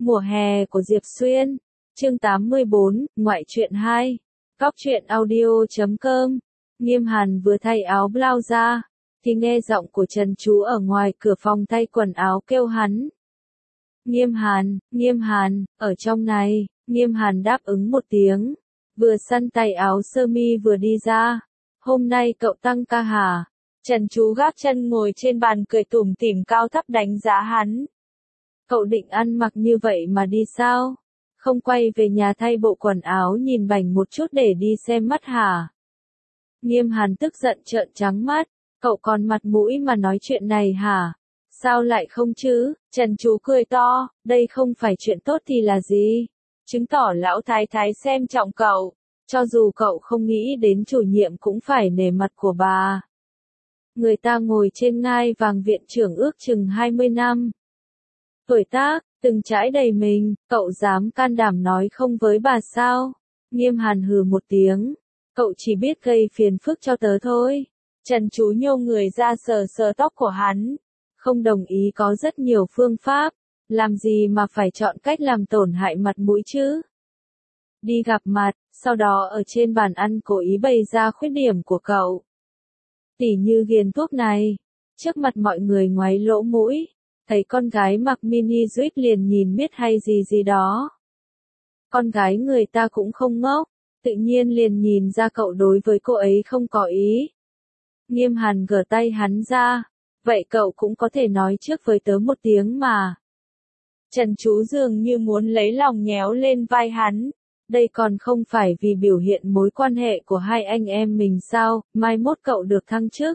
Mùa hè của Diệp Xuyên. Chương 84, Ngoại truyện 2. Góc truyện audio.com. Nghiêm Hàn vừa thay áo blau ra, thì nghe giọng của Trần Chú ở ngoài cửa phòng thay quần áo kêu hắn. Nghiêm Hàn, ở trong này. Nghiêm Hàn đáp ứng một tiếng, vừa săn tay áo sơ mi vừa đi ra. Hôm nay cậu tăng ca hả? Trần Chú gác chân ngồi trên bàn cười tủm tỉm cao thấp đánh giá hắn. Cậu định ăn mặc như vậy mà đi sao? Không quay về nhà thay bộ quần áo nhìn bảnh một chút để đi xem mắt hả? Nghiêm Hàn tức giận trợn trắng mắt. Cậu còn mặt mũi mà nói chuyện này hả? Sao lại không chứ? Trần Chú cười to, đây không phải chuyện tốt thì là gì? Chứng tỏ lão thái thái xem trọng cậu. Cho dù cậu không nghĩ đến chủ nhiệm cũng phải nể mặt của bà. Người ta ngồi trên ngai vàng viện trưởng ước chừng 20 năm. Tuổi tác, từng trải đầy mình, cậu dám can đảm nói không với bà sao? Nghiêm Hàn hừ một tiếng. Cậu chỉ biết gây phiền phức cho tớ thôi. Trần Chú nhô người ra sờ sờ tóc của hắn. Không đồng ý có rất nhiều phương pháp. Làm gì mà phải chọn cách làm tổn hại mặt mũi chứ? Đi gặp mặt, sau đó ở trên bàn ăn cố ý bày ra khuyết điểm của cậu. Tỉ như ghiền thuốc này. Trước mặt mọi người ngoáy lỗ mũi. Thấy con gái mặc mini juip liền nhìn biết hay gì gì đó. Con gái người ta cũng không ngốc. Tự nhiên liền nhìn ra cậu đối với cô ấy không có ý. Nghiêm Hàn gỡ tay hắn ra. Vậy cậu cũng có thể nói trước với tớ một tiếng mà. Trần Chú dường như muốn lấy lòng nhéo lên vai hắn. Đây còn không phải vì biểu hiện mối quan hệ của hai anh em mình sao, mai mốt cậu được thăng chức.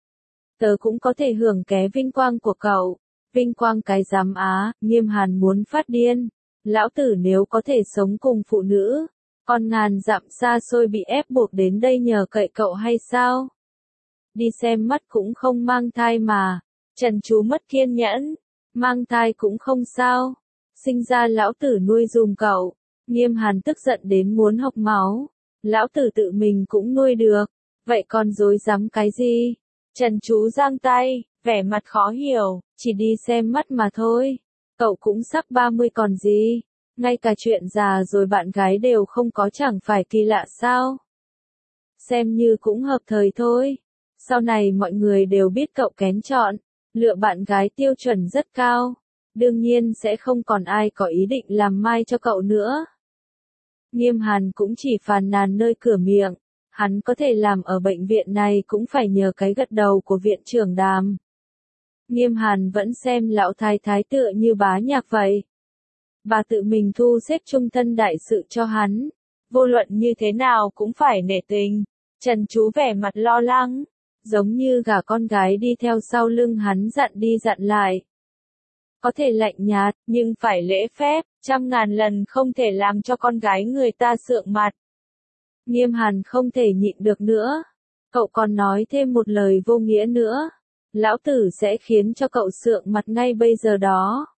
Tớ cũng có thể hưởng ké vinh quang của cậu. Vinh quang cái giám á, Nghiêm Hàn muốn phát điên. Lão tử nếu có thể sống cùng phụ nữ, còn ngàn dặm xa xôi bị ép buộc đến đây nhờ cậy cậu hay sao? Đi xem mắt cũng không mang thai mà. Trần Chú mất kiên nhẫn. Mang thai cũng không sao. Sinh ra lão tử nuôi dùm cậu. Nghiêm Hàn tức giận đến muốn hộc máu. Lão tử tự mình cũng nuôi được. Vậy còn dối dám cái gì? Trần Chú giang tay, vẻ mặt khó hiểu. Chỉ đi xem mắt mà thôi. Cậu cũng sắp 30 còn gì. Ngay cả chuyện già rồi bạn gái đều không có chẳng phải kỳ lạ sao? Xem như cũng hợp thời thôi. Sau này mọi người đều biết cậu kén chọn. Lựa bạn gái tiêu chuẩn rất cao. Đương nhiên sẽ không còn ai có ý định làm mai cho cậu nữa. Nghiêm Hàn cũng chỉ phàn nàn nơi cửa miệng. Hắn có thể làm ở bệnh viện này cũng phải nhờ cái gật đầu của viện trưởng Đàm. Nghiêm Hàn vẫn xem lão thái thái tựa như bá nhạc vậy. Bà tự mình thu xếp trung thân đại sự cho hắn. Vô luận như thế nào cũng phải nể tình. Trần Chú vẻ mặt lo lắng. Giống như gả con gái đi theo sau lưng hắn dặn đi dặn lại. Có thể lạnh nhạt, nhưng phải lễ phép, 100.000 lần không thể làm cho con gái người ta sượng mặt. Nghiêm Hàn không thể nhịn được nữa. Cậu còn nói thêm một lời vô nghĩa nữa. Lão tử sẽ khiến cho cậu sượng mặt ngay bây giờ đó.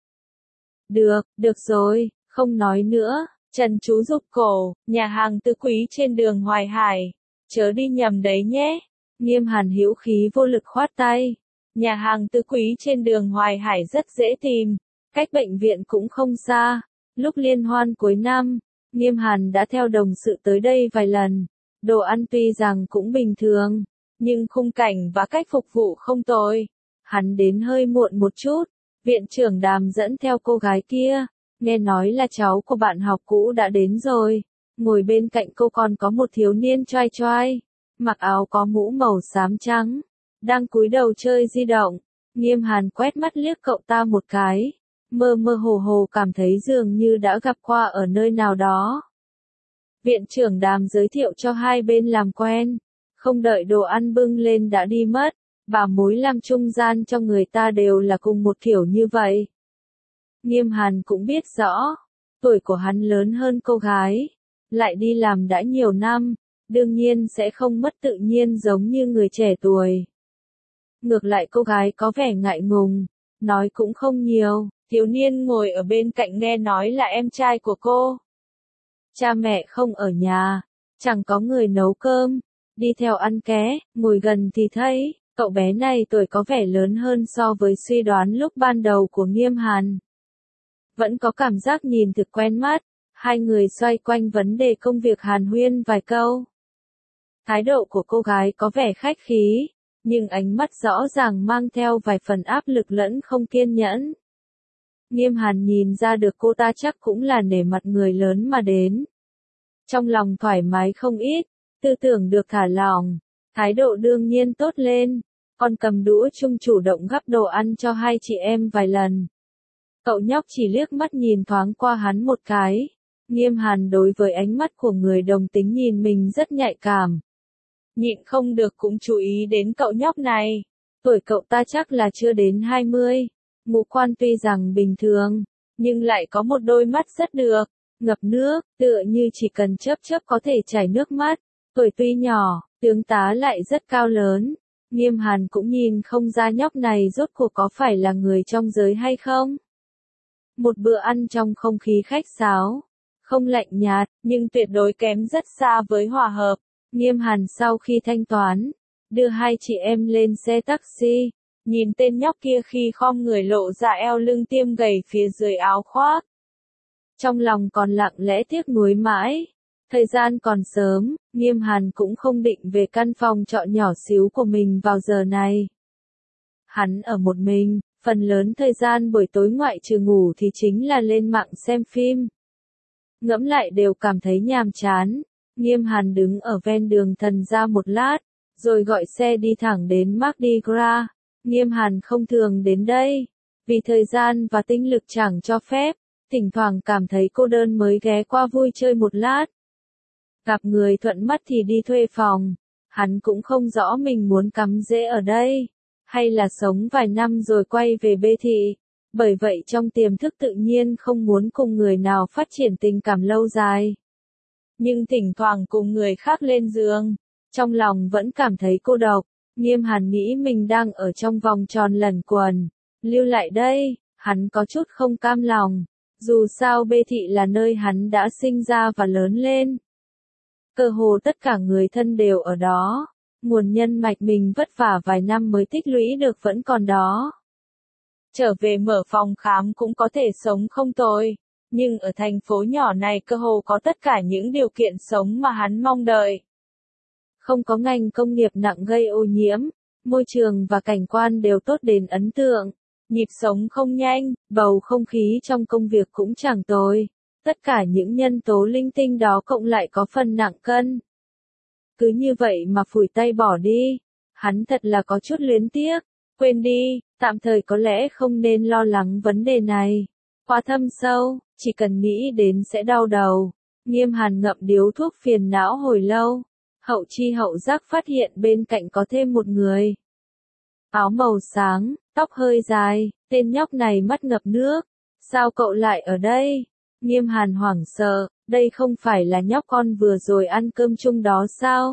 Được rồi, không nói nữa. Trần Chú rụt cổ, nhà hàng Tứ Quý trên đường Hoài Hải. Chớ đi nhầm đấy nhé. Nghiêm Hàn hữu khí vô lực khoát tay. Nhà hàng Tứ Quý trên đường Hoài Hải rất dễ tìm. Cách bệnh viện cũng không xa. Lúc liên hoan cuối năm, Nghiêm Hàn đã theo đồng sự tới đây vài lần. Đồ ăn tuy rằng cũng bình thường, nhưng khung cảnh và cách phục vụ không tồi. Hắn đến hơi muộn một chút. Viện trưởng Đàm dẫn theo cô gái kia. Nghe nói là cháu của bạn học cũ đã đến rồi. Ngồi bên cạnh cô còn có một thiếu niên choai choai. Mặc áo có mũ màu xám trắng. Đang cúi đầu chơi di động. Nghiêm Hàn quét mắt liếc cậu ta một cái. Mơ mơ hồ hồ cảm thấy dường như đã gặp qua ở nơi nào đó. Viện trưởng Đàm giới thiệu cho hai bên làm quen. Không đợi đồ ăn bưng lên đã đi mất. Bà mối làm trung gian cho người ta đều là cùng một kiểu như vậy. Nghiêm Hàn cũng biết rõ. Tuổi của hắn lớn hơn cô gái. Lại đi làm đã nhiều năm. Đương nhiên sẽ không mất tự nhiên giống như người trẻ tuổi. Ngược lại cô gái có vẻ ngại ngùng. Nói cũng không nhiều. Thiếu niên ngồi ở bên cạnh nghe nói là em trai của cô. Cha mẹ không ở nhà. Chẳng có người nấu cơm. Đi theo ăn ké. Ngồi gần thì thấy. Cậu bé này tuổi có vẻ lớn hơn so với suy đoán lúc ban đầu của Nghiêm Hàn. vẫn có cảm giác nhìn thực quen mắt. Hai người xoay quanh vấn đề công việc hàn huyên vài câu. Thái độ của cô gái có vẻ khách khí, nhưng ánh mắt rõ ràng mang theo vài phần áp lực lẫn không kiên nhẫn. Nghiêm Hàn nhìn ra được cô ta chắc cũng là nể mặt người lớn mà đến. Trong lòng thoải mái không ít, tư tưởng được thả lỏng, thái độ đương nhiên tốt lên, còn cầm đũa chung chủ động gắp đồ ăn cho hai chị em vài lần. Cậu nhóc chỉ liếc mắt nhìn thoáng qua hắn một cái. Nghiêm Hàn đối với ánh mắt của người đồng tính nhìn mình rất nhạy cảm. Nhịn không được cũng chú ý đến cậu nhóc này. Tuổi cậu ta chắc là chưa đến 20. Ngũ quan tuy rằng bình thường, nhưng lại có một đôi mắt rất được, ngập nước, tựa như chỉ cần chớp chớp có thể chảy nước mắt. Tuổi tuy nhỏ, tướng tá lại rất cao lớn. Nghiêm Hàn cũng nhìn không ra nhóc này rốt cuộc có phải là người trong giới hay không. Một bữa ăn trong không khí khách sáo, không lạnh nhạt, nhưng tuyệt đối kém rất xa với hòa hợp. Nghiêm Hàn sau khi thanh toán, đưa hai chị em lên xe taxi, nhìn tên nhóc kia khi khom người lộ ra eo lưng tiêm gầy phía dưới áo khoác. Trong lòng còn lặng lẽ tiếc nuối mãi. Thời gian còn sớm, Nghiêm Hàn cũng không định về căn phòng trọ nhỏ xíu của mình vào giờ này. Hắn ở một mình, phần lớn thời gian buổi tối ngoại trừ ngủ thì chính là lên mạng xem phim. Ngẫm lại đều cảm thấy nhàm chán. Nghiêm Hàn đứng ở ven đường Thần Gia một lát, rồi gọi xe đi thẳng đến Mardi Gras. Nghiêm Hàn không thường đến đây, vì thời gian và tinh lực chẳng cho phép, thỉnh thoảng cảm thấy cô đơn mới ghé qua vui chơi một lát. Gặp người thuận mắt thì đi thuê phòng, hắn cũng không rõ mình muốn cắm rễ ở đây, hay là sống vài năm rồi quay về Bê Thị, bởi vậy trong tiềm thức tự nhiên không muốn cùng người nào phát triển tình cảm lâu dài. Nhưng thỉnh thoảng cùng người khác lên giường, trong lòng vẫn cảm thấy cô độc. Nghiêm Hàn nghĩ mình đang ở trong vòng tròn lẩn quẩn, lưu lại đây, hắn có chút không cam lòng, dù sao Bê Thị là nơi hắn đã sinh ra và lớn lên. Cơ hồ tất cả người thân đều ở đó, nguồn nhân mạch mình vất vả vài năm mới tích lũy được vẫn còn đó. Trở về mở phòng khám cũng có thể sống không tồi, nhưng ở thành phố nhỏ này cơ hồ có tất cả những điều kiện sống mà hắn mong đợi. Không có ngành công nghiệp nặng gây ô nhiễm, môi trường và cảnh quan đều tốt đến ấn tượng, nhịp sống không nhanh, bầu không khí trong công việc cũng chẳng tồi. Tất cả những nhân tố linh tinh đó cộng lại có phần nặng cân. Cứ như vậy mà phủi tay bỏ đi, hắn thật là có chút luyến tiếc. Quên đi, tạm thời có lẽ không nên lo lắng vấn đề này. Quá thâm sâu, chỉ cần nghĩ đến sẽ đau đầu. Nghiêm Hàn ngậm điếu thuốc phiền não hồi lâu. Hậu chi hậu giác phát hiện bên cạnh có thêm một người. Áo màu sáng, tóc hơi dài, tên nhóc này mắt ngập nước. Sao cậu lại ở đây? Nghiêm Hàn hoảng sợ, đây không phải là nhóc con vừa rồi ăn cơm chung đó sao?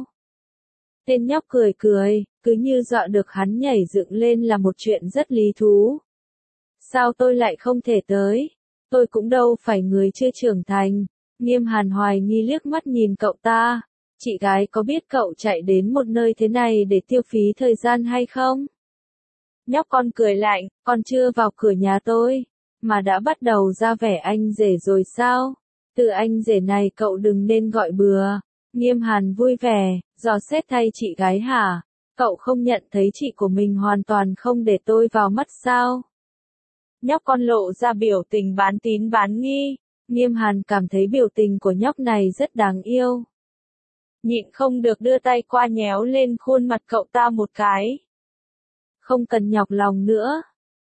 Tên nhóc cười cười, cứ như dọa được hắn nhảy dựng lên là một chuyện rất lý thú. Sao tôi lại không thể tới? Tôi cũng đâu phải người chưa trưởng thành. Nghiêm Hàn hoài nghi liếc mắt nhìn cậu ta. Chị gái có biết cậu chạy đến một nơi thế này để tiêu phí thời gian hay không? Nhóc con cười lạnh, con chưa vào cửa nhà tôi, mà đã bắt đầu ra vẻ anh rể rồi sao? Từ anh rể này cậu đừng nên gọi bừa. Nghiêm Hàn vui vẻ, dò xét thay chị gái hả? Cậu không nhận thấy chị của mình hoàn toàn không để tôi vào mắt sao? Nhóc con lộ ra biểu tình bán tín bán nghi. Nghiêm Hàn cảm thấy biểu tình của nhóc này rất đáng yêu. Nhịn không được đưa tay qua nhéo lên khuôn mặt cậu ta một cái. Không cần nhọc lòng nữa.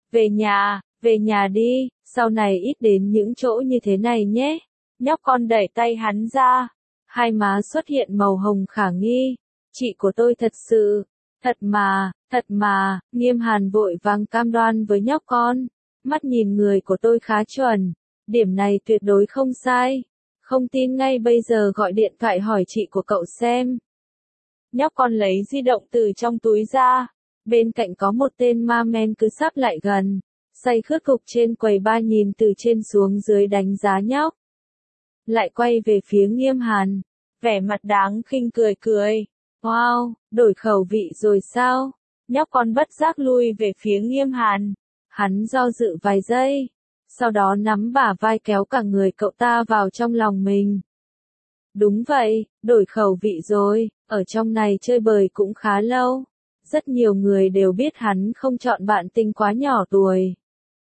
Về nhà đi, sau này ít đến những chỗ như thế này nhé. Nhóc con đẩy tay hắn ra. Hai má xuất hiện màu hồng khả nghi. Chị của tôi thật sự, thật mà, Nghiêm Hàn vội vàng cam đoan với nhóc con. Mắt nhìn người của tôi khá chuẩn. Điểm này tuyệt đối không sai. Không tin ngay bây giờ gọi điện thoại hỏi chị của cậu xem. Nhóc con lấy di động từ trong túi ra. Bên cạnh có một tên ma men cứ sắp lại gần. Say khướt cục trên quầy bar nhìn từ trên xuống dưới đánh giá nhóc. Lại quay về phía Nghiêm Hàn. Vẻ mặt đáng khinh cười cười. Wow, đổi khẩu vị rồi sao? Nhóc con bất giác lui về phía Nghiêm Hàn. Hắn do dự vài giây. sau đó nắm bả vai kéo cả người cậu ta vào trong lòng mình. Đúng vậy, đổi khẩu vị rồi, ở trong này chơi bời cũng khá lâu. Rất nhiều người đều biết hắn không chọn bạn tình quá nhỏ tuổi.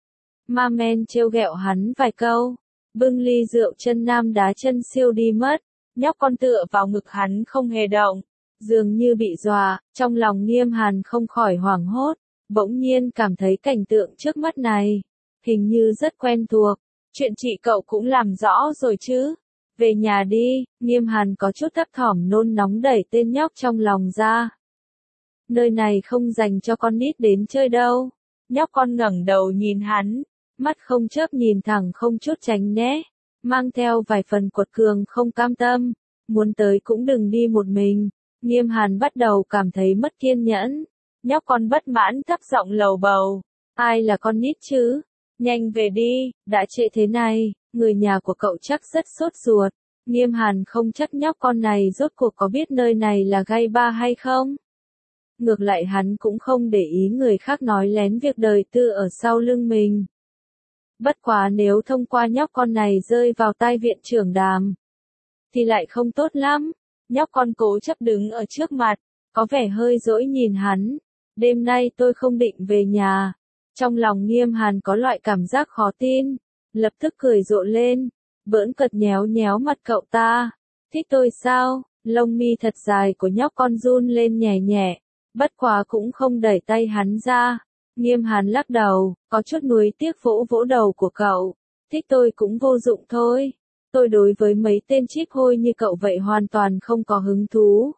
Ma Men trêu ghẹo hắn vài câu, bưng ly rượu chân nam đá chân siêu đi mất, nhóc con tựa vào ngực hắn không hề động, dường như bị dọa, trong lòng Nghiêm Hàn không khỏi hoảng hốt, bỗng nhiên cảm thấy cảnh tượng trước mắt này, hình như rất quen thuộc, chuyện chị cậu cũng làm rõ rồi chứ. Về nhà đi, Nghiêm Hàn có chút thấp thỏm nôn nóng đẩy tên nhóc trong lòng ra. Nơi này không dành cho con nít đến chơi đâu. Nhóc con ngẩng đầu nhìn hắn, mắt không chớp nhìn thẳng không chút tránh né, mang theo vài phần quật cường không cam tâm, muốn tới cũng đừng đi một mình. Nghiêm Hàn bắt đầu cảm thấy mất kiên nhẫn, nhóc con bất mãn thấp giọng lầu bầu, ai là con nít chứ, nhanh về đi, đã trễ thế này, người nhà của cậu chắc rất sốt ruột. Nghiêm Hàn không chắc nhóc con này rốt cuộc có biết nơi này là gai ba hay không. Ngược lại hắn cũng không để ý người khác nói lén việc đời tư ở sau lưng mình. Bất quá nếu thông qua nhóc con này rơi vào tai viện trưởng Đàm, thì lại không tốt lắm. Nhóc con cố chấp đứng ở trước mặt, có vẻ hơi dỗi nhìn hắn. Đêm nay tôi không định về nhà. Trong lòng Nghiêm Hàn có loại cảm giác khó tin, lập tức cười rộ lên, bỡn cợt nhéo nhéo mặt cậu ta. Thích tôi sao? Lông mi thật dài của nhóc con run lên nhẹ nhẹ, bất quá cũng không đẩy tay hắn ra. Nghiêm Hàn lắc đầu, có chút nuối tiếc vỗ vỗ đầu của cậu. Thích tôi cũng vô dụng thôi. Tôi đối với mấy tên chíp hôi như cậu vậy hoàn toàn không có hứng thú.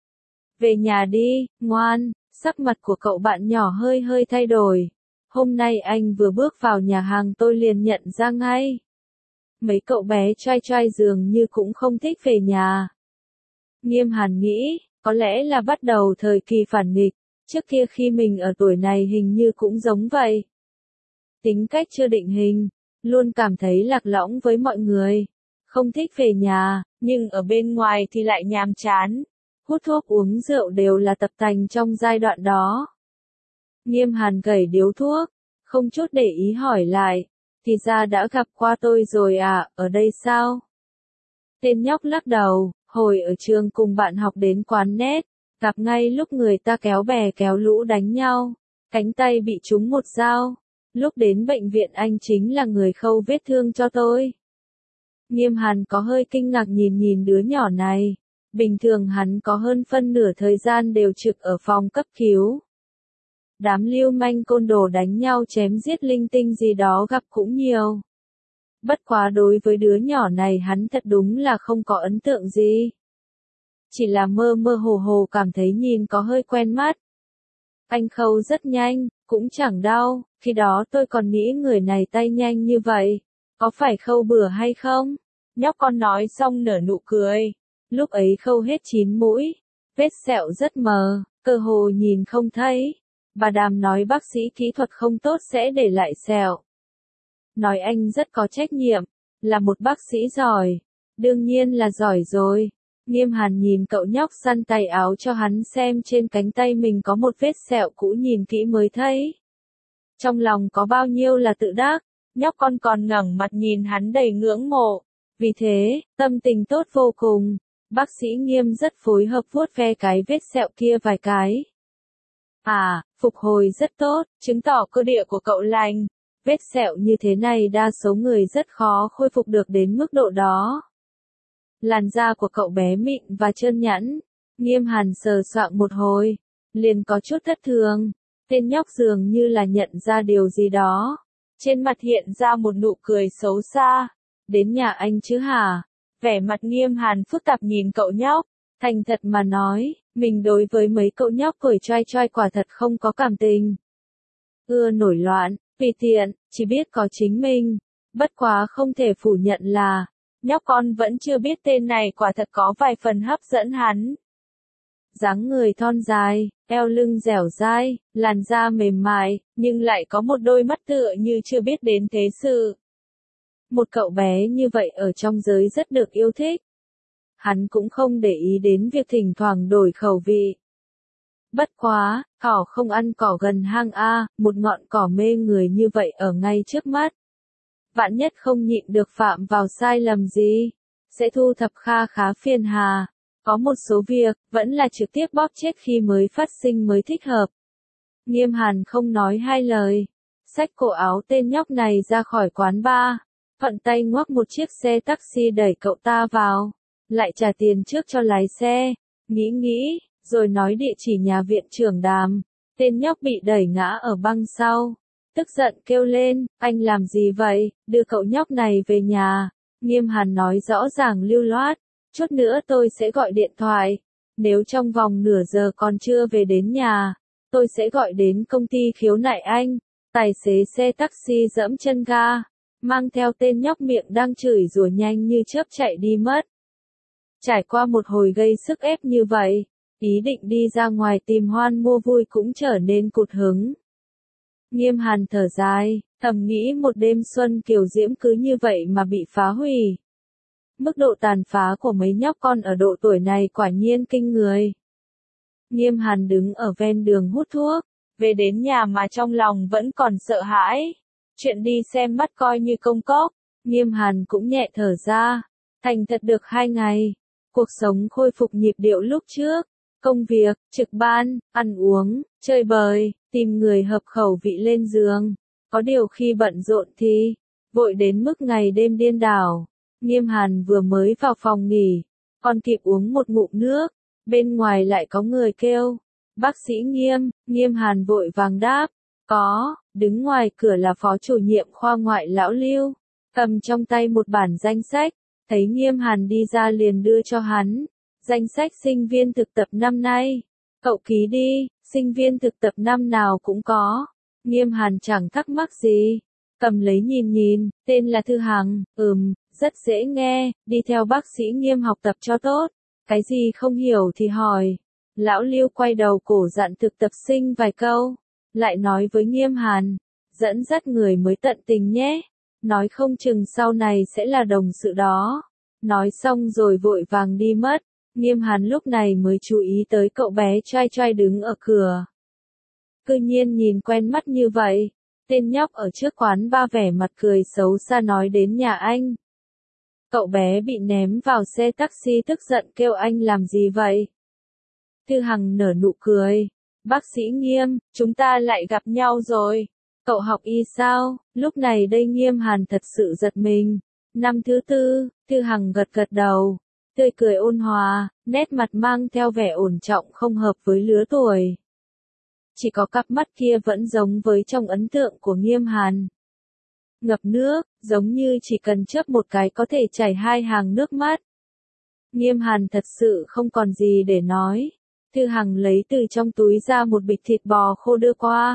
Về nhà đi, ngoan. Sắc mặt của cậu bạn nhỏ hơi hơi thay đổi. Hôm nay anh vừa bước vào nhà hàng tôi liền nhận ra ngay. Mấy cậu bé trai trai dường như cũng không thích về nhà. Nghiêm Hàn nghĩ, có lẽ là bắt đầu thời kỳ phản nghịch, trước kia khi mình ở tuổi này hình như cũng giống vậy. Tính cách chưa định hình, luôn cảm thấy lạc lõng với mọi người, không thích về nhà, nhưng ở bên ngoài thì lại nhàm chán. Hút thuốc uống rượu đều là tập tành trong giai đoạn đó. Nghiêm Hàn gẩy điếu thuốc, không chút để ý hỏi lại, thì ra đã gặp qua tôi rồi à, ở đây sao? Tên nhóc lắc đầu, hồi ở trường cùng bạn học đến quán net, gặp ngay lúc người ta kéo bè kéo lũ đánh nhau, cánh tay bị trúng một dao. Lúc đến bệnh viện anh chính là người khâu vết thương cho tôi. Nghiêm Hàn có hơi kinh ngạc nhìn nhìn đứa nhỏ này. Bình thường hắn có hơn phân nửa thời gian đều trực ở phòng cấp cứu. Đám lưu manh côn đồ đánh nhau chém giết linh tinh gì đó gặp cũng nhiều. Bất quá đối với đứa nhỏ này hắn thật đúng là không có ấn tượng gì. Chỉ là mơ mơ hồ hồ cảm thấy nhìn có hơi quen mắt. Anh khâu rất nhanh, cũng chẳng đau, khi đó tôi còn nghĩ người này tay nhanh như vậy. Có phải khâu bừa hay không? Nhóc con nói xong nở nụ cười. Lúc ấy khâu hết 9 mũi, vết sẹo rất mờ, cơ hồ nhìn không thấy. Bà Đàm nói bác sĩ kỹ thuật không tốt sẽ để lại sẹo. Nói anh rất có trách nhiệm, là một bác sĩ giỏi. Đương nhiên là giỏi rồi. Nghiêm Hàn nhìn cậu nhóc săn tay áo cho hắn xem trên cánh tay mình có một vết sẹo cũ nhìn kỹ mới thấy. Trong lòng có bao nhiêu là tự đắc, nhóc con còn ngẩng mặt nhìn hắn đầy ngưỡng mộ. Vì thế, tâm tình tốt vô cùng. Bác sĩ Nghiêm rất phối hợp vuốt ve cái vết sẹo kia vài cái. À, phục hồi rất tốt, chứng tỏ cơ địa của cậu lành. Vết sẹo như thế này đa số người rất khó khôi phục được đến mức độ đó. Làn da của cậu bé mịn và trơn nhẵn. Nghiêm Hàn sờ soạng một hồi, liền có chút thất thường. Tên nhóc dường như là nhận ra điều gì đó. Trên mặt hiện ra một nụ cười xấu xa. Đến nhà anh chứ hả? Vẻ mặt Nghiêm Hàn phức tạp nhìn cậu nhóc, thành thật mà nói, mình đối với mấy cậu nhóc tuổi trai trai quả thật không có cảm tình. Ưa nổi loạn, tùy tiện, chỉ biết có chính mình, bất quá không thể phủ nhận là, nhóc con vẫn chưa biết tên này quả thật có vài phần hấp dẫn hắn. Dáng người thon dài, eo lưng dẻo dai, làn da mềm mại, nhưng lại có một đôi mắt tựa như chưa biết đến thế sự. Một cậu bé như vậy ở trong giới rất được yêu thích. Hắn cũng không để ý đến việc thỉnh thoảng đổi khẩu vị. Bất quá, cỏ không ăn cỏ gần hang A, một ngọn cỏ mê người như vậy ở ngay trước mắt. vạn nhất không nhịn được phạm vào sai lầm gì, sẽ thu thập kha khá phiền hà. Có một số việc, vẫn là trực tiếp bóp chết khi mới phát sinh mới thích hợp. Nghiêm Hàn không nói hai lời, xách cổ áo tên nhóc này ra khỏi quán bar, thuận tay ngoắc một chiếc xe taxi đẩy cậu ta vào, lại trả tiền trước cho lái xe, nghĩ, rồi nói địa chỉ nhà viện trưởng Đàm. Tên nhóc bị đẩy ngã ở băng sau, tức giận kêu lên, anh làm gì vậy, đưa cậu nhóc này về nhà. Nghiêm Hàn nói rõ ràng lưu loát, chút nữa tôi sẽ gọi điện thoại, nếu trong vòng nửa giờ còn chưa về đến nhà, tôi sẽ gọi đến công ty khiếu nại anh. Tài xế xe taxi giẫm chân ga, mang theo tên nhóc miệng đang chửi rủa nhanh như chớp chạy đi mất. Trải qua một hồi gây sức ép như vậy, ý định đi ra ngoài tìm hoan mua vui cũng trở nên cụt hứng. Nghiêm Hàn thở dài, thầm nghĩ một đêm xuân kiều diễm cứ như vậy mà bị phá hủy. Mức độ tàn phá của mấy nhóc con ở độ tuổi này quả nhiên kinh người. Nghiêm Hàn đứng ở ven đường hút thuốc, về đến nhà mà trong lòng vẫn còn sợ hãi. Chuyện đi xem mắt coi như công cốc, Nghiêm Hàn cũng nhẹ thở ra. Thành thật được 2 ngày, cuộc sống khôi phục nhịp điệu lúc trước. Công việc, trực ban, ăn uống, chơi bời, tìm người hợp khẩu vị lên giường. Có điều khi bận rộn thì, vội đến mức ngày đêm điên đảo. Nghiêm Hàn vừa mới vào phòng nghỉ, còn kịp uống một ngụm nước, bên ngoài lại có người kêu. Bác sĩ Nghiêm, Nghiêm Hàn vội vàng đáp. Có, đứng ngoài cửa là phó chủ nhiệm khoa ngoại lão Lưu, cầm trong tay một bản danh sách, thấy Nghiêm Hàn đi ra liền đưa cho hắn. Danh sách sinh viên thực tập năm nay. Cậu ký đi, sinh viên thực tập năm nào cũng có. Nghiêm Hàn chẳng thắc mắc gì. Cầm lấy nhìn, tên là Thư Hằng, rất dễ nghe, đi theo bác sĩ Nghiêm học tập cho tốt. Cái gì không hiểu thì hỏi. Lão Lưu quay đầu cổ dặn thực tập sinh vài câu. Lại nói với Nghiêm Hàn, dẫn dắt người mới tận tình nhé. Nói không chừng sau này sẽ là đồng sự đó. Nói xong rồi vội vàng đi mất. Nghiêm Hàn lúc này mới chú ý tới cậu bé trai trai đứng ở cửa. Cư nhiên nhìn quen mắt như vậy. Tên nhóc ở trước quán ba vẻ mặt cười xấu xa nói đến nhà anh. Cậu bé bị ném vào xe taxi tức giận kêu anh làm gì vậy? Thư Hằng nở nụ cười. Bác sĩ Nghiêm, chúng ta lại gặp nhau rồi. Cậu học y sao? Lúc này đây Nghiêm Hàn thật sự giật mình. Năm thứ 4, Thư Hằng gật gật đầu. Tươi cười ôn hòa, nét mặt mang theo vẻ ổn trọng không hợp với lứa tuổi. Chỉ có cặp mắt kia vẫn giống với trong ấn tượng của Nghiêm Hàn. Ngập nước, giống như chỉ cần chớp một cái có thể chảy 2 hàng nước mắt. Nghiêm Hàn thật sự không còn gì để nói. Thư Hằng lấy từ trong túi ra một bịch thịt bò khô đưa qua.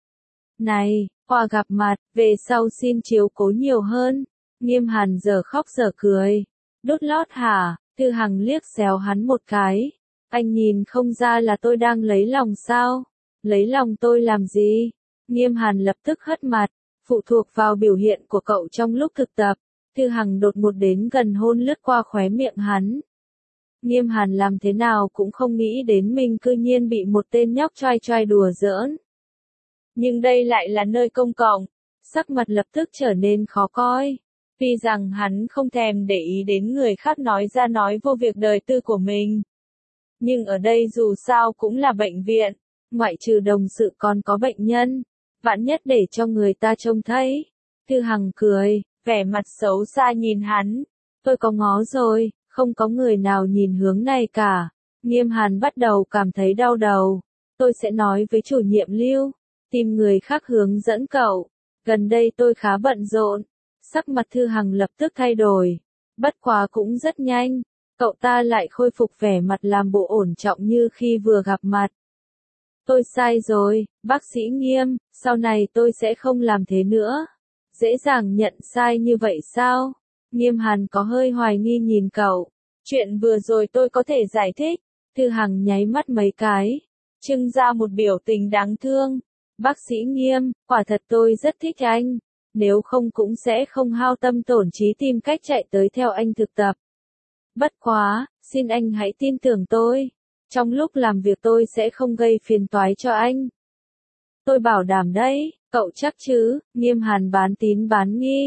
Này, qua gặp mặt, về sau xin chiếu cố nhiều hơn. Nghiêm Hàn giờ khóc giờ cười. Đốt lót hả? Thư Hằng liếc xéo hắn một cái. Anh nhìn không ra là tôi đang lấy lòng sao? Lấy lòng tôi làm gì? Nghiêm Hàn lập tức hất mặt. Phụ thuộc vào biểu hiện của cậu trong lúc thực tập. Thư Hằng đột ngột đến gần hôn lướt qua khóe miệng hắn. Nghiêm Hàn làm thế nào cũng không nghĩ đến mình cư nhiên bị một tên nhóc trai trai đùa giỡn. Nhưng đây lại là nơi công cộng. Sắc mặt lập tức trở nên khó coi. Tuy rằng hắn không thèm để ý đến người khác nói ra nói vô việc đời tư của mình. Nhưng ở đây dù sao cũng là bệnh viện, ngoại trừ đồng sự còn có bệnh nhân, vạn nhất để cho người ta trông thấy. Thư Hằng cười, vẻ mặt xấu xa nhìn hắn. Tôi có ngó rồi, không có người nào nhìn hướng này cả. Nghiêm Hàn bắt đầu cảm thấy đau đầu. Tôi sẽ nói với chủ nhiệm Lưu, tìm người khác hướng dẫn cậu. Gần đây tôi khá bận rộn. Sắc mặt Thư Hằng lập tức thay đổi. Bất quá cũng rất nhanh. Cậu ta lại khôi phục vẻ mặt làm bộ ổn trọng như khi vừa gặp mặt. Tôi sai rồi, bác sĩ Nghiêm, sau này tôi sẽ không làm thế nữa. Dễ dàng nhận sai như vậy sao? Nghiêm Hàn có hơi hoài nghi nhìn cậu. Chuyện vừa rồi tôi có thể giải thích. Thư Hằng nháy mắt mấy cái. Trưng ra một biểu tình đáng thương. Bác sĩ Nghiêm, quả thật tôi rất thích anh. Nếu không cũng sẽ không hao tâm tổn trí tìm cách chạy tới theo anh thực tập. Bất quá, xin anh hãy tin tưởng tôi. Trong lúc làm việc tôi sẽ không gây phiền toái cho anh. Tôi bảo đảm đấy, cậu chắc chứ? Nghiêm Hàn bán tín bán nghi.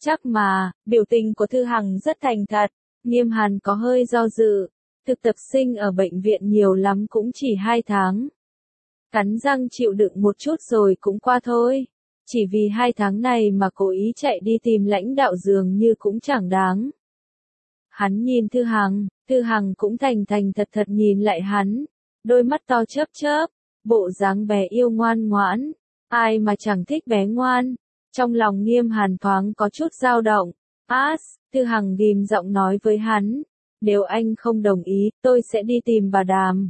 Chắc mà, biểu tình của Thư Hằng rất thành thật. Nghiêm Hàn có hơi do dự. Thực tập sinh ở bệnh viện nhiều lắm cũng chỉ 2 tháng. Cắn răng chịu đựng một chút rồi cũng qua thôi. Chỉ vì 2 tháng này mà cố ý chạy đi tìm lãnh đạo dường như cũng chẳng đáng. Hắn nhìn Thư Hằng cũng thành thành thật thật nhìn lại hắn. Đôi mắt to chớp chớp, bộ dáng bé yêu ngoan ngoãn. Ai mà chẳng thích bé ngoan. Trong lòng Nghiêm Hàn thoáng có chút dao động. Thư Hằng ghim giọng nói với hắn. Nếu anh không đồng ý, tôi sẽ đi tìm bà Đàm.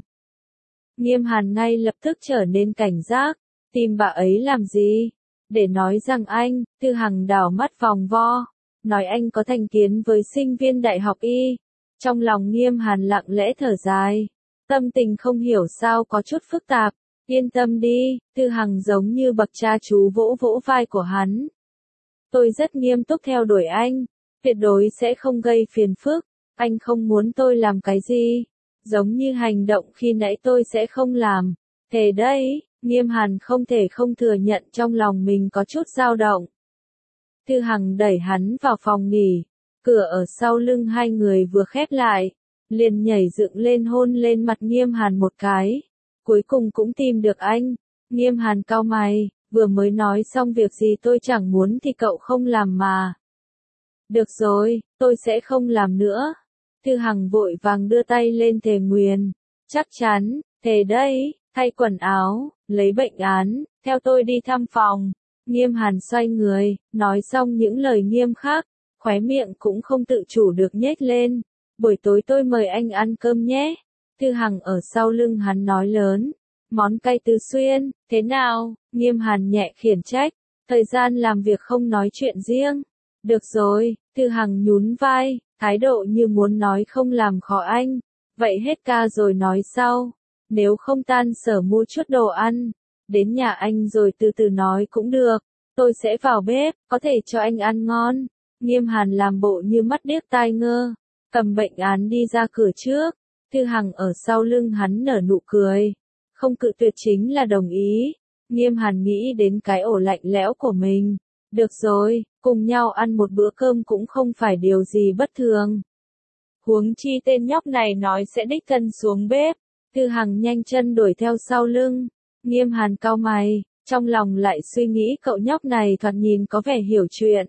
Nghiêm Hàn ngay lập tức trở nên cảnh giác. Tìm bà ấy làm gì? Để nói rằng anh, Thư Hằng đảo mắt vòng vo. Nói anh có thành kiến với sinh viên đại học y. Trong lòng Nghiêm Hàn lặng lẽ thở dài. Tâm tình không hiểu sao có chút phức tạp. Yên tâm đi, Thư Hằng giống như bậc cha chú vỗ vỗ vai của hắn. Tôi rất nghiêm túc theo đuổi anh. Tuyệt đối sẽ không gây phiền phức. Anh không muốn tôi làm cái gì. Giống như hành động khi nãy tôi sẽ không làm. Thế đấy, Nghiêm Hàn không thể không thừa nhận trong lòng mình có chút dao động. Thư Hằng đẩy hắn vào phòng nghỉ. Cửa ở sau lưng hai người vừa khép lại. Liền nhảy dựng lên hôn lên mặt Nghiêm Hàn một cái. Cuối cùng cũng tìm được anh. Nghiêm Hàn cau mày, vừa mới nói xong việc gì tôi chẳng muốn thì cậu không làm mà. Được rồi, tôi sẽ không làm nữa. Thư Hằng vội vàng đưa tay lên thề nguyền. Chắc chắn, thề đấy, thay quần áo, lấy bệnh án, theo tôi đi thăm phòng. Nghiêm Hàn xoay người, nói xong những lời nghiêm khắc, khóe miệng cũng không tự chủ được nhếch lên. Buổi tối tôi mời anh ăn cơm nhé. Thư Hằng ở sau lưng hắn nói lớn. Món cay Tứ Xuyên, thế nào? Nghiêm Hàn nhẹ khiển trách. Thời gian làm việc không nói chuyện riêng. Được rồi, Thư Hằng nhún vai, thái độ như muốn nói không làm khó anh. Vậy hết ca rồi nói sau. Nếu không tan sở mua chút đồ ăn. Đến nhà anh rồi từ từ nói cũng được. Tôi sẽ vào bếp, có thể cho anh ăn ngon. Nghiêm Hàn làm bộ như mắt điếc tai ngơ. Cầm bệnh án đi ra cửa trước. Thư Hằng ở sau lưng hắn nở nụ cười. Không cự tuyệt chính là đồng ý. Nghiêm Hàn nghĩ đến cái ổ lạnh lẽo của mình. Được rồi, cùng nhau ăn một bữa cơm cũng không phải điều gì bất thường. Huống chi tên nhóc này nói sẽ đích thân xuống bếp. Thư Hằng nhanh chân đuổi theo sau lưng. Nghiêm Hàn cau mày, trong lòng lại suy nghĩ cậu nhóc này thoạt nhìn có vẻ hiểu chuyện.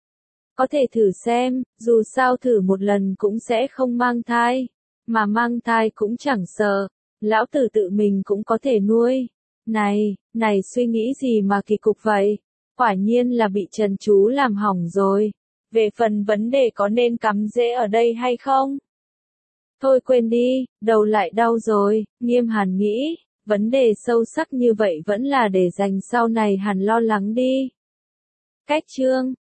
Có thể thử xem, dù sao thử một lần cũng sẽ không mang thai. Mà mang thai cũng chẳng sợ. Lão tử tự mình cũng có thể nuôi. Này suy nghĩ gì mà kỳ cục vậy? Quả nhiên là bị Trần Chú làm hỏng rồi. Về phần vấn đề có nên cắm rễ ở đây hay không? Thôi quên đi, đầu lại đau rồi, Nghiêm Hàn nghĩ. Vấn đề sâu sắc như vậy vẫn là để dành sau này hẳn lo lắng đi. Cách chương